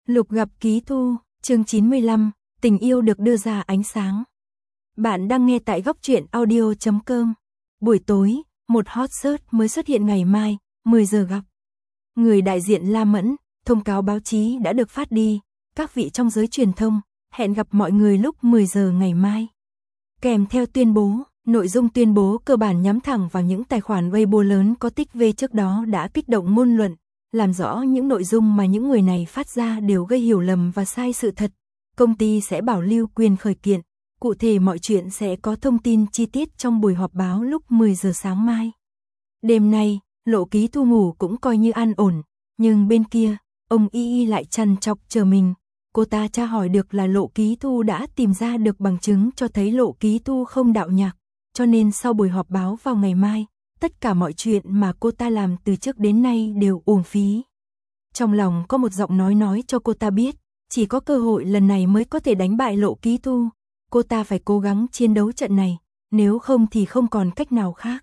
Lục gặp Ký Thu, chương 95, tình yêu được đưa ra ánh sáng. Bạn đang nghe tại góc truyện audio.com. Buổi tối, một hot search mới xuất hiện ngày mai, 10 giờ gặp. Người đại diện La Mẫn, thông cáo báo chí đã được phát đi, các vị trong giới truyền thông, hẹn gặp mọi người lúc 10 giờ ngày mai. Kèm theo tuyên bố, nội dung tuyên bố cơ bản nhắm thẳng vào những tài khoản Weibo lớn có tích V trước đó đã kích động ngôn luận, làm rõ những nội dung mà những người này phát ra đều gây hiểu lầm và sai sự thật. Công ty sẽ bảo lưu quyền khởi kiện, cụ thể mọi chuyện sẽ có thông tin chi tiết trong buổi họp báo lúc 10 giờ sáng mai. Đêm nay, Lộ Ký Thu ngủ cũng coi như an ổn, nhưng bên kia, ông Y lại trằn trọc chờ mình. Cô ta tra hỏi được là Lộ Ký Thu đã tìm ra được bằng chứng cho thấy Lộ Ký Thu không đạo nhạc, cho nên sau buổi họp báo vào ngày mai, tất cả mọi chuyện mà cô ta làm từ trước đến nay đều uổng phí. Trong lòng có một giọng nói cho cô ta biết, chỉ có cơ hội lần này mới có thể đánh bại Lộ Ký Thu. Cô ta phải cố gắng chiến đấu trận này, nếu không thì không còn cách nào khác.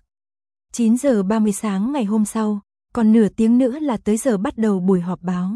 9 giờ 30 sáng ngày hôm sau, còn nửa tiếng nữa là tới giờ bắt đầu buổi họp báo.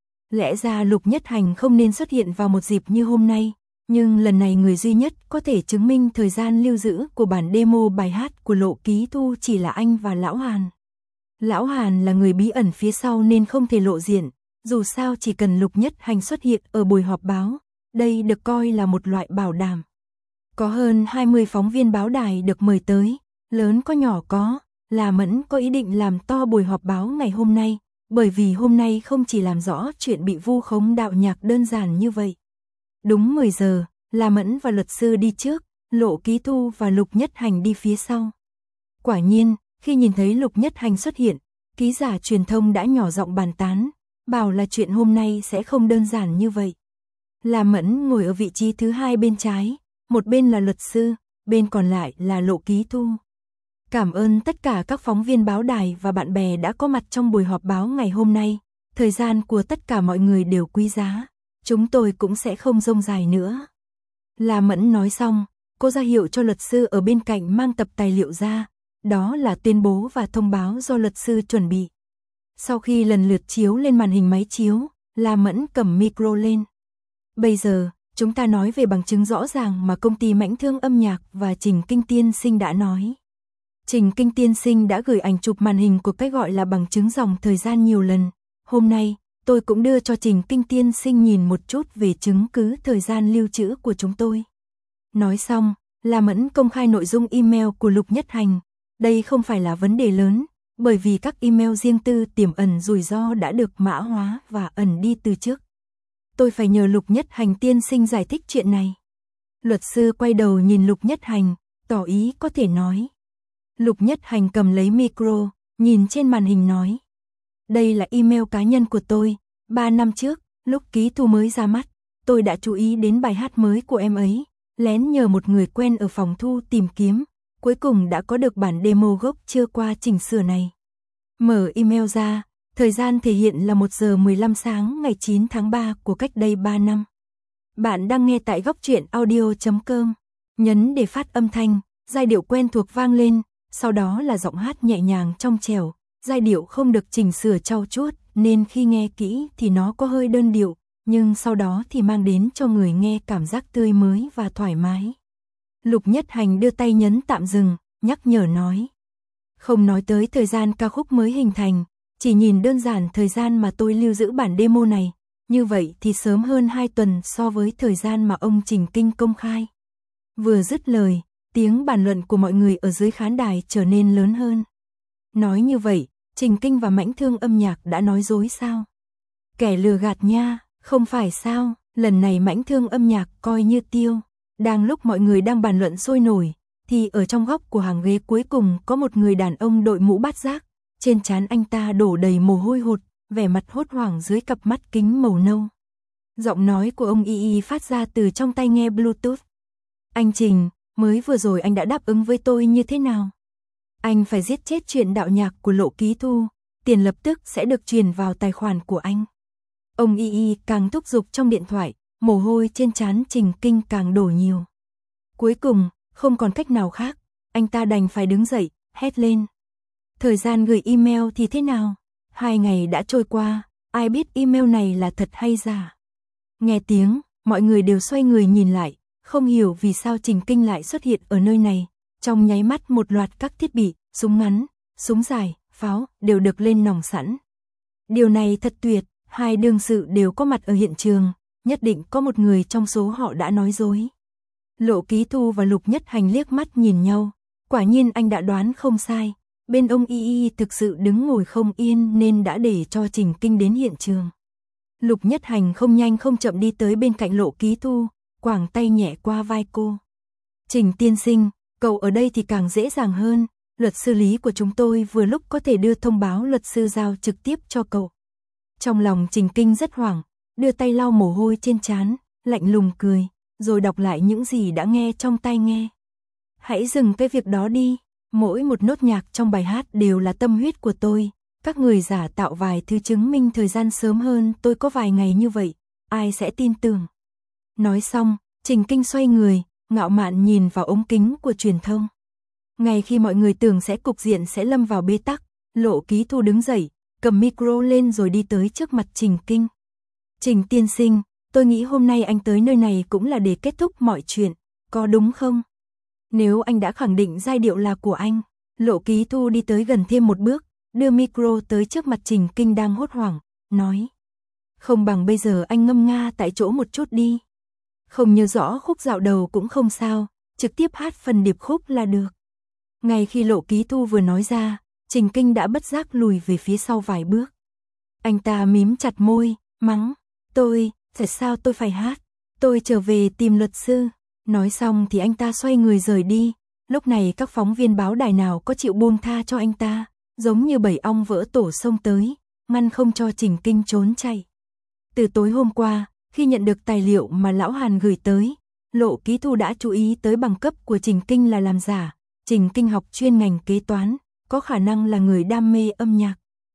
Lẽ ra Lục Nhất Hành không nên xuất hiện vào một dịp như hôm nay, nhưng lần này người duy nhất có thể chứng minh thời gian lưu giữ của bản demo bài hát của Lộ Ký Thu chỉ là anh và Lão Hàn. Lão Hàn là người bí ẩn phía sau nên không thể lộ diện, dù sao chỉ cần Lục Nhất Hành xuất hiện ở buổi họp báo, đây được coi là một loại bảo đảm. Có hơn 20 phóng viên báo đài được mời tới, lớn có nhỏ có, La Mẫn có ý định làm to buổi họp báo ngày hôm nay, bởi vì hôm nay không chỉ làm rõ chuyện bị vu khống đạo nhạc đơn giản như vậy. Đúng 10 giờ, La Mẫn và luật sư đi trước, Lộ Ký Thu và Lục Nhất Hành đi phía sau. Quả nhiên, khi nhìn thấy Lục Nhất Hành xuất hiện, ký giả truyền thông đã nhỏ giọng bàn tán, bảo là chuyện hôm nay sẽ không đơn giản như vậy. La Mẫn ngồi ở vị trí thứ hai bên trái, một bên là luật sư, bên còn lại là Lộ Ký Thu. Cảm ơn tất cả các phóng viên báo đài và bạn bè đã có mặt trong buổi họp báo ngày hôm nay. Thời gian của tất cả mọi người đều quý giá. Chúng tôi cũng sẽ không rông dài nữa. La Mẫn nói xong, cô ra hiệu cho luật sư ở bên cạnh mang tập tài liệu ra. Đó là tuyên bố và thông báo do luật sư chuẩn bị. Sau khi lần lượt chiếu lên màn hình máy chiếu, La Mẫn cầm micro lên. Bây giờ, chúng ta nói về bằng chứng rõ ràng mà công ty Mãnh Thương âm nhạc và Trình Kinh Tiên Sinh đã nói. Trình Kinh Tiên Sinh đã gửi ảnh chụp màn hình của cái gọi là bằng chứng dòng thời gian nhiều lần. Hôm nay, tôi cũng đưa cho Trình Kinh Tiên Sinh nhìn một chút về chứng cứ thời gian lưu trữ của chúng tôi. Nói xong, La Mẫn công khai nội dung email của Lục Nhất Hành. Đây không phải là vấn đề lớn, bởi vì các email riêng tư tiềm ẩn rủi ro đã được mã hóa và ẩn đi từ trước. Tôi phải nhờ Lục Nhất Hành tiên sinh giải thích chuyện này. Luật sư quay đầu nhìn Lục Nhất Hành, tỏ ý có thể nói. Lục Nhất Hành cầm lấy micro, nhìn trên màn hình nói. Đây là email cá nhân của tôi, 3 năm trước, lúc Ký Thu mới ra mắt, tôi đã chú ý đến bài hát mới của em ấy, lén nhờ một người quen ở phòng thu tìm kiếm, cuối cùng đã có được bản demo gốc chưa qua chỉnh sửa này. Mở email ra, thời gian thể hiện là 1 giờ 15 sáng ngày 9 tháng 3 của cách đây 3 năm. Bạn đang nghe tại góc truyện audio.com, nhấn để phát âm thanh, giai điệu quen thuộc vang lên, sau đó là giọng hát nhẹ nhàng trong trẻo, giai điệu không được chỉnh sửa trau chuốt nên khi nghe kỹ thì nó có hơi đơn điệu, nhưng sau đó thì mang đến cho người nghe cảm giác tươi mới và thoải mái. Lục Nhất Hành đưa tay nhấn tạm dừng, nhắc nhở nói. Không nói tới thời gian ca khúc mới hình thành, chỉ nhìn đơn giản thời gian mà tôi lưu giữ bản demo này, như vậy thì sớm hơn 2 tuần so với thời gian mà ông Trình Kinh công khai. Vừa dứt lời, tiếng bàn luận của mọi người ở dưới khán đài trở nên lớn hơn. Nói như vậy, Trình Kinh và Mãnh Thương âm nhạc đã nói dối sao? Kẻ lừa gạt nha, không phải sao, lần này Mãnh Thương âm nhạc coi như tiêu. Đang lúc mọi người đang bàn luận sôi nổi, thì ở trong góc của hàng ghế cuối cùng có một người đàn ông đội mũ bát giác, trên trán anh ta đổ đầy mồ hôi hột, vẻ mặt hốt hoảng dưới cặp mắt kính màu nâu. Giọng nói của ông Y phát ra từ trong tai nghe Bluetooth. Anh Trình, mới vừa rồi anh đã đáp ứng với tôi như thế nào? Anh phải giết chết chuyện đạo nhạc của Lộ Ký Thu, tiền lập tức sẽ được truyền vào tài khoản của anh. Ông Y càng thúc giục trong điện thoại, mồ hôi trên trán Trình Kinh càng đổ nhiều. Cuối cùng, không còn cách nào khác, anh ta đành phải đứng dậy, hét lên. Thời gian gửi email thì thế nào? 2 ngày đã trôi qua, ai biết email này là thật hay giả? Nghe tiếng, mọi người đều xoay người nhìn lại, không hiểu vì sao Trình Kinh lại xuất hiện ở nơi này. Trong nháy mắt một loạt các thiết bị, súng ngắn, súng dài, pháo, đều được lên nòng sẵn. Điều này thật tuyệt, hai đương sự đều có mặt ở hiện trường, nhất định có một người trong số họ đã nói dối. Lộ Ký Thu và Lục Nhất Hành liếc mắt nhìn nhau, quả nhiên anh đã đoán không sai, bên ông Y thực sự đứng ngồi không yên nên đã để cho Trình Kinh đến hiện trường. Lục Nhất Hành không nhanh không chậm đi tới bên cạnh Lộ Ký Thu, quàng tay nhẹ qua vai cô. Trình tiên sinh, cậu ở đây thì càng dễ dàng hơn, luật sư lý của chúng tôi vừa lúc có thể đưa thông báo luật sư giao trực tiếp cho cậu. Trong lòng Trình Kinh rất hoảng, đưa tay lau mồ hôi trên trán, lạnh lùng cười, rồi đọc lại những gì đã nghe trong tai nghe. Hãy dừng cái việc đó đi, mỗi một nốt nhạc trong bài hát đều là tâm huyết của tôi. Các người giả tạo vài thứ chứng minh thời gian sớm hơn tôi có vài ngày như vậy, ai sẽ tin tưởng. Nói xong, Trình Kinh xoay người, ngạo mạn nhìn vào ống kính của truyền thông. Ngay khi mọi người tưởng cục diện sẽ lâm vào bế tắc, Lộ Ký Thu đứng dậy, cầm micro lên rồi đi tới trước mặt Trình Kinh. Trình tiên sinh, tôi nghĩ hôm nay anh tới nơi này cũng là để kết thúc mọi chuyện, có đúng không? Nếu anh đã khẳng định giai điệu là của anh, Lộ Ký Thu đi tới gần thêm một bước, đưa micro tới trước mặt Trình Kinh đang hốt hoảng, nói. Không bằng bây giờ anh ngâm nga tại chỗ một chút đi. Không nhớ rõ khúc dạo đầu cũng không sao, trực tiếp hát phần điệp khúc là được. Ngay khi Lộ Ký Thu vừa nói ra, Trình Kinh đã bất giác lùi về phía sau vài bước. Anh ta mím chặt môi, mắng, tại sao tôi phải hát? Tôi trở về tìm luật sư. Nói xong thì anh ta xoay người rời đi. Lúc này các phóng viên báo đài nào có chịu buông tha cho anh ta, giống như bầy ong vỡ tổ xông tới, ngăn không cho Trình Kinh trốn chạy. Từ tối hôm qua, khi nhận được tài liệu mà Lão Hàn gửi tới, Lộ Ký Thu đã chú ý tới bằng cấp của Trình Kinh là làm giả. Trình Kinh học chuyên ngành kế toán, có khả năng là người đam mê âm nhạc.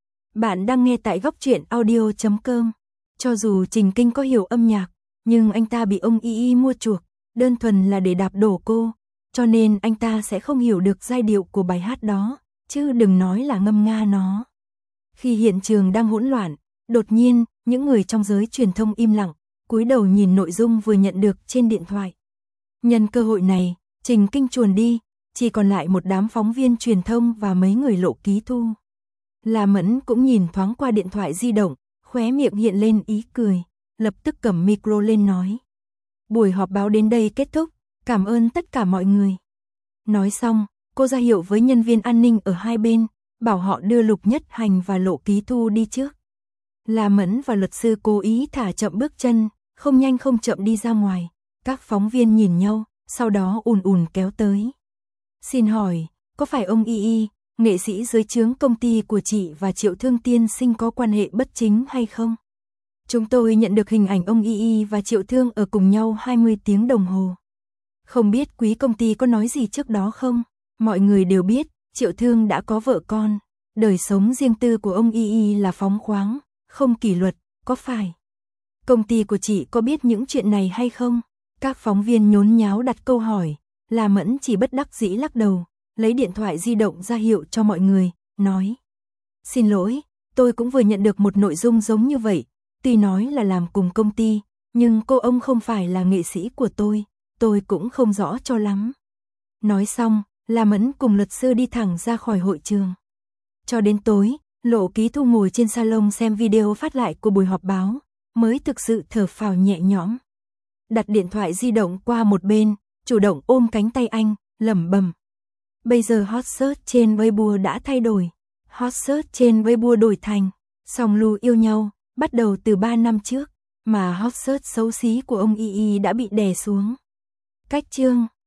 Bạn đang nghe tại Góc Truyện Audio.com. Cho dù Trình Kinh có hiểu âm nhạc, nhưng anh ta bị ông Y mua chuộc, đơn thuần là để đạp đổ cô, cho nên anh ta sẽ không hiểu được giai điệu của bài hát đó, chứ đừng nói là ngâm nga nó. Khi hiện trường đang hỗn loạn, đột nhiên, những người trong giới truyền thông im lặng, cúi đầu nhìn nội dung vừa nhận được trên điện thoại. Nhân cơ hội này, Trình Kinh chuồn đi, chỉ còn lại một đám phóng viên truyền thông và mấy người Lộ Ký Thu. La Mẫn cũng nhìn thoáng qua điện thoại di động, khóe miệng hiện lên ý cười, lập tức cầm micro lên nói. Buổi họp báo đến đây kết thúc, cảm ơn tất cả mọi người. Nói xong, cô ra hiệu với nhân viên an ninh ở hai bên, bảo họ đưa Lục Nhất Hành và Lộ Ký Thu đi trước. La Mẫn và luật sư cố ý thả chậm bước chân, không nhanh không chậm đi ra ngoài. Các phóng viên nhìn nhau, sau đó ùn ùn kéo tới. Xin hỏi, có phải ông Y, nghệ sĩ dưới trướng công ty của chị và Triệu Thương tiên sinh có quan hệ bất chính hay không? Chúng tôi nhận được hình ảnh ông Y và Triệu Thương ở cùng nhau 20 tiếng đồng hồ. Không biết quý công ty có nói gì trước đó không? Mọi người đều biết, Triệu Thương đã có vợ con. Đời sống riêng tư của ông Y là phóng khoáng, không kỷ luật, có phải? Công ty của chị có biết những chuyện này hay không? Các phóng viên nhốn nháo đặt câu hỏi. La Mẫn chỉ bất đắc dĩ lắc đầu, lấy điện thoại di động ra hiệu cho mọi người, nói. Xin lỗi, tôi cũng vừa nhận được một nội dung giống như vậy, tuy nói là làm cùng công ty, nhưng cô ông không phải là nghệ sĩ của tôi cũng không rõ cho lắm. Nói xong, La Mẫn cùng luật sư đi thẳng ra khỏi hội trường. Cho đến tối, Lộ Ký Thu ngồi trên salon xem video phát lại của buổi họp báo, mới thực sự thở phào nhẹ nhõm. Đặt điện thoại di động qua một bên, chủ động ôm cánh tay anh, lẩm bẩm. Bây giờ hot search trên Weibo đã thay đổi. Hot search trên Weibo đổi thành Song Lu yêu nhau, bắt đầu từ 3 năm trước, mà hot search xấu xí của ông Y đã bị đè xuống. Cách chương